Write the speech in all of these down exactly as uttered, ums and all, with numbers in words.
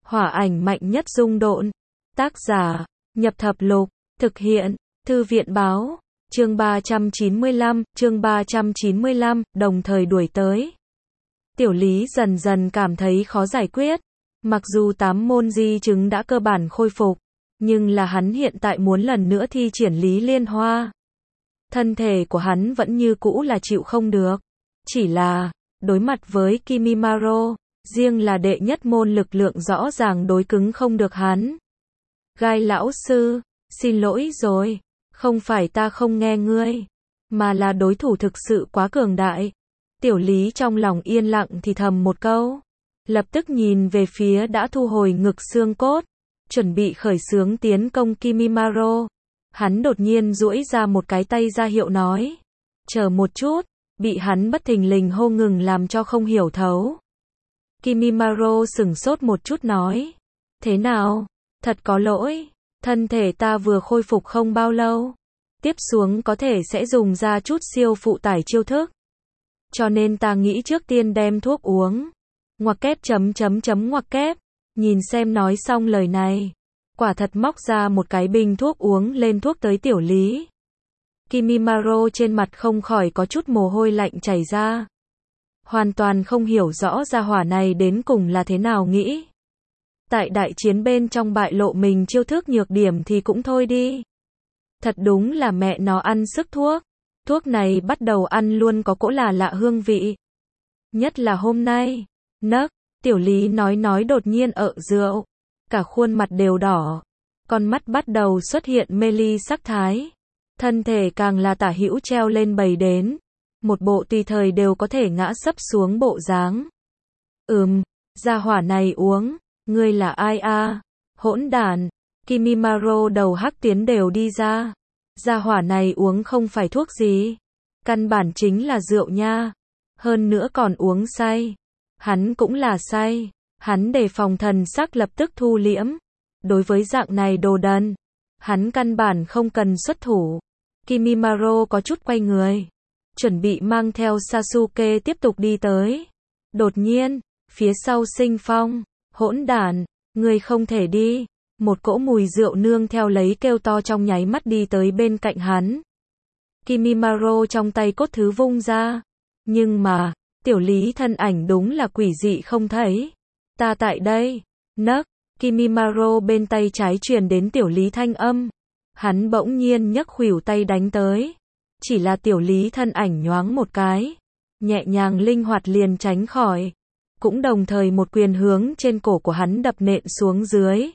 Hỏa ảnh mạnh nhất dung độn. Tác giả, Nhập Thập Lục. Thực hiện, Thư viện báo. Chương ba trăm chín mươi lăm, chương ba trăm chín mươi lăm, đồng thời đuổi tới. Tiểu Lý dần dần cảm thấy khó giải quyết. Mặc dù tám môn di chứng đã cơ bản khôi phục, nhưng là hắn hiện tại muốn lần nữa thi triển Lý Liên Hoa. Thân thể của hắn vẫn như cũ là chịu không được. Chỉ là, đối mặt với Kimimaro, riêng là đệ nhất môn lực lượng rõ ràng đối cứng không được hắn. Gai lão sư, xin lỗi rồi, không phải ta không nghe ngươi, mà là đối thủ thực sự quá cường đại. Tiểu Lý trong lòng yên lặng thì thầm một câu, lập tức nhìn về phía đã thu hồi ngực xương cốt, chuẩn bị khởi xướng tiến công Kimimaro. Hắn đột nhiên duỗi ra một cái tay ra hiệu nói, chờ một chút, bị hắn bất thình lình hô ngừng làm cho không hiểu thấu. Kimimaro sửng sốt một chút nói, thế nào, thật có lỗi, thân thể ta vừa khôi phục không bao lâu, tiếp xuống có thể sẽ dùng ra chút siêu phụ tải chiêu thức. Cho nên ta nghĩ trước tiên đem thuốc uống. Ngoặc kép chấm chấm chấm ngoặc kép, nhìn xem nói xong lời này, quả thật móc ra một cái bình thuốc uống lên thuốc tới Tiểu Lý. Kimimaro trên mặt không khỏi có chút mồ hôi lạnh chảy ra. Hoàn toàn không hiểu rõ gia hỏa này đến cùng là thế nào nghĩ. Tại đại chiến bên trong bại lộ mình chiêu thức nhược điểm thì cũng thôi đi. Thật đúng là mẹ nó ăn sức thuốc. Thuốc này bắt đầu ăn luôn có cỗ là lạ hương vị. Nhất là hôm nay. Nấc, Tiểu Lý nói nói đột nhiên ợ rượu. Cả khuôn mặt đều đỏ. Con mắt bắt đầu xuất hiện mê ly sắc thái. Thân thể càng là tả hữu treo lên bầy đến. Một bộ tùy thời đều có thể ngã sấp xuống bộ dáng. Ừm, gia hỏa này uống. Ngươi là ai a? Hỗn đản. Kimimaro đầu hắc tiến đều đi ra. Gia hỏa này uống không phải thuốc gì. Căn bản chính là rượu nha. Hơn nữa còn uống say. Hắn cũng là say. Hắn đề phòng thần sắc lập tức thu liễm. Đối với dạng này đồ đần, hắn căn bản không cần xuất thủ. Kimimaro có chút quay người, chuẩn bị mang theo Sasuke tiếp tục đi tới. Đột nhiên, phía sau Sinh Phong, hỗn đản, ngươi không thể đi. Một cỗ mùi rượu nương theo lấy kêu to trong nháy mắt đi tới bên cạnh hắn. Kimimaro trong tay cốt thứ vung ra. Nhưng mà, Tiểu Lý thân ảnh đúng là quỷ dị không thấy. Ta tại đây. Nấc, Kimimaro bên tay trái truyền đến Tiểu Lý thanh âm. Hắn bỗng nhiên nhấc khuỷu tay đánh tới. Chỉ là Tiểu Lý thân ảnh nhoáng một cái. Nhẹ nhàng linh hoạt liền tránh khỏi. Cũng đồng thời một quyền hướng trên cổ của hắn đập nện xuống dưới.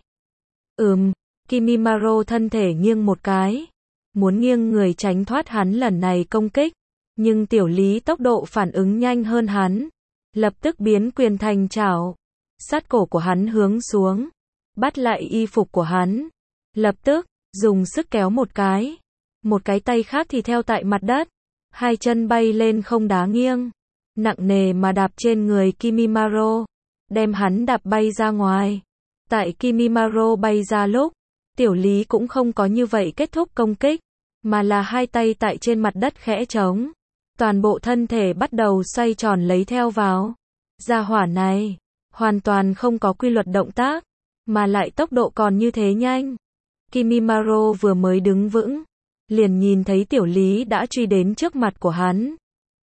Ừm, Kimimaro thân thể nghiêng một cái. Muốn nghiêng người tránh thoát hắn lần này công kích. Nhưng Tiểu Lý tốc độ phản ứng nhanh hơn hắn. Lập tức biến quyền thành chảo. Sát cổ của hắn hướng xuống. Bắt lại y phục của hắn. Lập tức, dùng sức kéo một cái. Một cái tay khác thì theo tại mặt đất. Hai chân bay lên không đá nghiêng. Nặng nề mà đạp trên người Kimimaro. Đem hắn đạp bay ra ngoài. Tại Kimimaro bay ra lúc, Tiểu Lý cũng không có như vậy kết thúc công kích. Mà là hai tay tại trên mặt đất khẽ trống. Toàn bộ thân thể bắt đầu xoay tròn lấy theo vào. Gia hỏa này, hoàn toàn không có quy luật động tác. Mà lại tốc độ còn như thế nhanh. Kimimaro vừa mới đứng vững. Liền nhìn thấy Tiểu Lý đã truy đến trước mặt của hắn.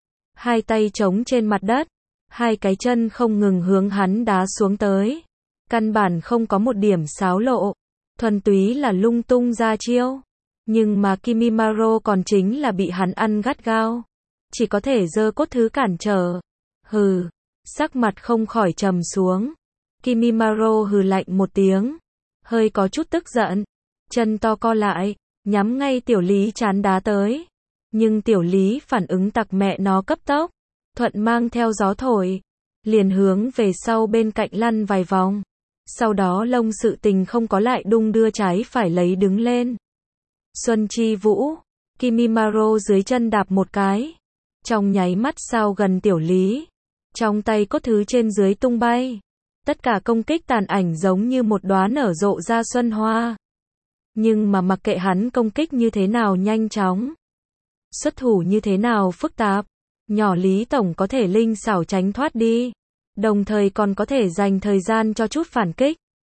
Hai tay trống trên mặt đất. Hai cái chân không ngừng hướng hắn đá xuống tới. Căn bản không có một điểm xáo lộ. Thuần túy là lung tung ra chiêu. Nhưng mà Kimimaro còn chính là bị hắn ăn gắt gao. Chỉ có thể giơ cốt thứ cản trở. Hừ. Sắc mặt không khỏi trầm xuống. Kimimaro hừ lạnh một tiếng. Hơi có chút tức giận. Chân to co lại. Nhắm ngay Tiểu Lý chán đá tới. Nhưng Tiểu Lý phản ứng tặc mẹ nó cấp tốc. Thuận mang theo gió thổi. Liền hướng về sau bên cạnh lăn vài vòng. Sau đó lông sự tình không có lại đung đưa trái phải lấy đứng lên. Xuân Chi Vũ. Kimimaro dưới chân đạp một cái. Trong nháy mắt sau gần Tiểu Lý. Trong tay cốt thứ trên dưới tung bay. Tất cả công kích tàn ảnh giống như một đóa nở rộ ra xuân hoa. Nhưng mà mặc kệ hắn công kích như thế nào nhanh chóng. Xuất thủ như thế nào phức tạp. Nhỏ Lý Tổng có thể linh xảo tránh thoát đi. Đồng thời còn có thể dành thời gian cho chút phản kích.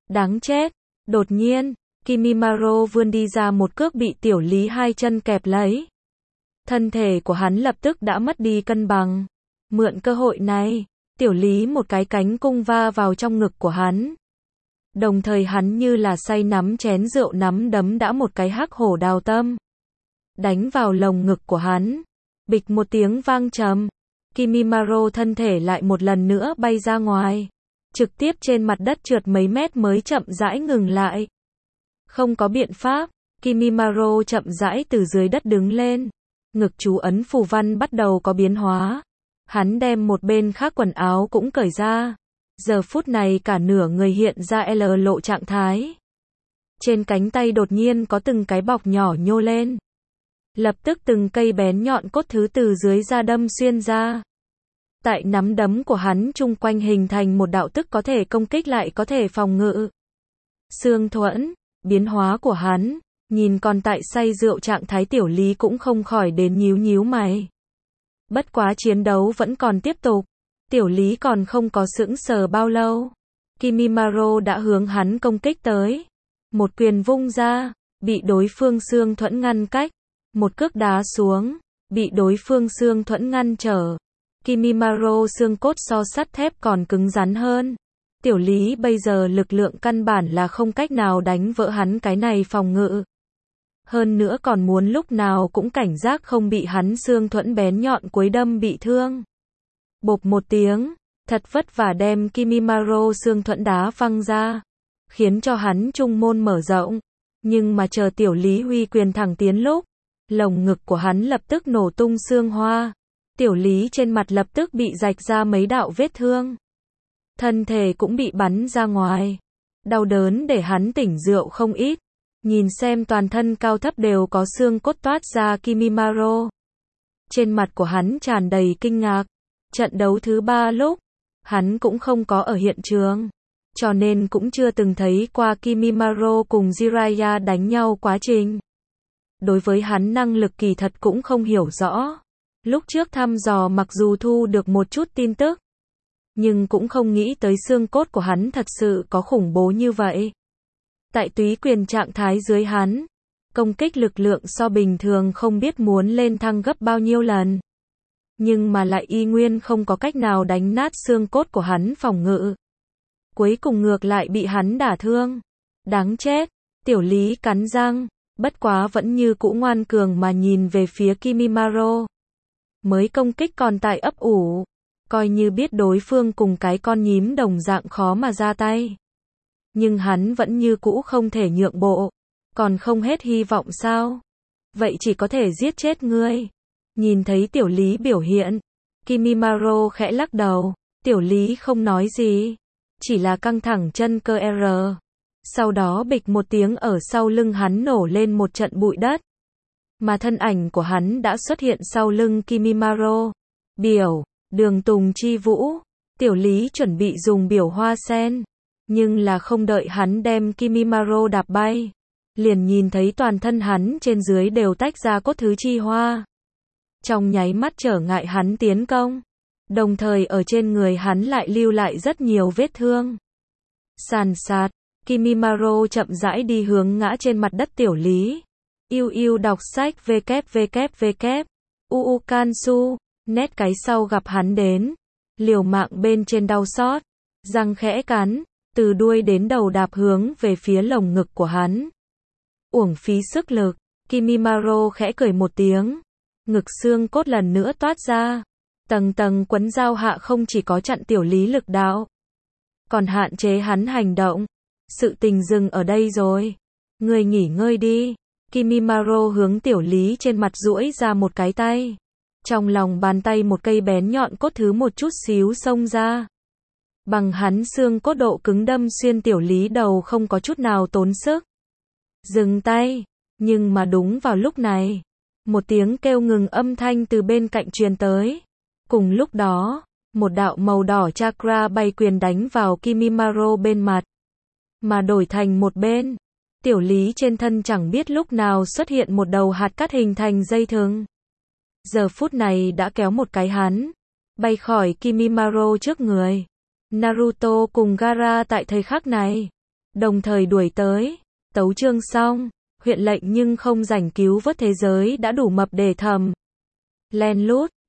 Đáng chết. Đột nhiên, Kimimaro vươn đi ra một cước bị tiểu lý hai chân kẹp lấy. Thân thể của hắn lập tức đã mất đi cân bằng. Mượn cơ hội này, tiểu lý một cái cánh cung va vào trong ngực của hắn. Đồng thời hắn như là say nắm chén rượu nắm đấm đã một cái hắc hổ đào tâm. Đánh vào lồng ngực của hắn. Bịch một tiếng vang trầm. Kimimaro thân thể lại một lần nữa bay ra ngoài. Trực tiếp trên mặt đất trượt mấy mét mới chậm rãi ngừng lại. Không có biện pháp, Kimimaro chậm rãi từ dưới đất đứng lên. Ngực chú ấn phù văn bắt đầu có biến hóa. Hắn đem một bên khác quần áo cũng cởi ra. Giờ phút này cả nửa người hiện ra L lộ trạng thái. Trên cánh tay đột nhiên có từng cái bọc nhỏ nhô lên. Lập tức từng cây bén nhọn cốt thứ từ dưới da đâm xuyên ra. Tại nắm đấm của hắn chung quanh hình thành một đạo tức có thể công kích lại có thể phòng ngự. Xương thuẫn, biến hóa của hắn, nhìn còn tại say rượu trạng thái tiểu lý cũng không khỏi đến nhíu nhíu mày. Bất quá chiến đấu vẫn còn tiếp tục. Tiểu lý còn không có sững sờ bao lâu. Kimimaro đã hướng hắn công kích tới. Một quyền vung ra, bị đối phương xương thuẫn ngăn cách. Một cước đá xuống, bị đối phương xương thuẫn ngăn trở. Kimimaro xương cốt so sắt thép còn cứng rắn hơn. Tiểu lý bây giờ lực lượng căn bản là không cách nào đánh vỡ hắn cái này phòng ngự. Hơn nữa còn muốn lúc nào cũng cảnh giác không bị hắn xương thuẫn bén nhọn cuối đâm bị thương. Bộp một tiếng, thật vất vả đem Kimimaro xương thuẫn đá văng ra, khiến cho hắn trung môn mở rộng. Nhưng mà chờ tiểu lý huy quyền thẳng tiến lúc, lồng ngực của hắn lập tức nổ tung xương hoa. Tiểu lý trên mặt lập tức bị rạch ra mấy đạo vết thương. Thân thể cũng bị bắn ra ngoài. Đau đớn để hắn tỉnh rượu không ít. Nhìn xem toàn thân cao thấp đều có xương cốt toát ra Kimimaro. Trên mặt của hắn tràn đầy kinh ngạc. Trận đấu thứ ba lúc, hắn cũng không có ở hiện trường. Cho nên cũng chưa từng thấy qua Kimimaro cùng Jiraiya đánh nhau quá trình. Đối với hắn năng lực kỳ thật cũng không hiểu rõ. Lúc trước thăm dò mặc dù thu được một chút tin tức, nhưng cũng không nghĩ tới xương cốt của hắn thật sự có khủng bố như vậy. Tại túy quyền trạng thái dưới hắn, công kích lực lượng so bình thường không biết muốn lên thăng gấp bao nhiêu lần. Nhưng mà lại y nguyên không có cách nào đánh nát xương cốt của hắn phòng ngự. Cuối cùng ngược lại bị hắn đả thương. Đáng chết, tiểu lý cắn răng, bất quá vẫn như cũ ngoan cường mà nhìn về phía Kimimaro. Mới công kích còn tại ấp ủ, coi như biết đối phương cùng cái con nhím đồng dạng khó mà ra tay. Nhưng hắn vẫn như cũ không thể nhượng bộ, còn không hết hy vọng sao? Vậy chỉ có thể giết chết ngươi. Nhìn thấy tiểu lý biểu hiện, Kimimaro khẽ lắc đầu, tiểu lý không nói gì, chỉ là căng thẳng chân cơ R. Sau đó bịch một tiếng ở sau lưng hắn nổ lên một trận bụi đất. Mà thân ảnh của hắn đã xuất hiện sau lưng Kimimaro. Biểu, đường tùng chi vũ, tiểu lý chuẩn bị dùng biểu hoa sen. Nhưng là không đợi hắn đem Kimimaro đạp bay. Liền nhìn thấy toàn thân hắn trên dưới đều tách ra cốt thứ chi hoa. Trong nháy mắt trở ngại hắn tiến công. Đồng thời ở trên người hắn lại lưu lại rất nhiều vết thương. Sàn sạt, Kimimaro chậm rãi đi hướng ngã trên mặt đất tiểu lý. Yêu yêu đọc sách www. Uu Kansu, nét cái sau gặp hắn đến. Liều mạng bên trên đau xót. Răng khẽ cắn, từ đuôi đến đầu đạp hướng về phía lồng ngực của hắn. Uổng phí sức lực, Kimimaro khẽ cười một tiếng. Ngực xương cốt lần nữa toát ra. Tầng tầng quấn dao hạ không chỉ có chặn tiểu lý lực đạo, còn hạn chế hắn hành động. Sự tình dừng ở đây rồi. Ngươi nghỉ ngơi đi. Kimimaro hướng tiểu lý trên mặt duỗi ra một cái tay. Trong lòng bàn tay một cây bén nhọn cốt thứ một chút xíu xông ra. Bằng hắn xương cốt độ cứng đâm xuyên tiểu lý đầu không có chút nào tốn sức. Dừng tay. Nhưng mà đúng vào lúc này, một tiếng kêu ngừng âm thanh từ bên cạnh truyền tới. Cùng lúc đó, một đạo màu đỏ chakra bay quyền đánh vào Kimimaro bên mặt. Mà đổi thành một bên, tiểu lý trên thân chẳng biết lúc nào xuất hiện một đầu hạt cát hình thành dây thừng. Giờ phút này đã kéo một cái hắn, bay khỏi Kimimaro trước người. Naruto cùng Gaara tại thời khắc này, đồng thời đuổi tới. Tấu chương xong, huyện lệnh nhưng không rảnh cứu vớt thế giới đã đủ mập để thầm. Len lút,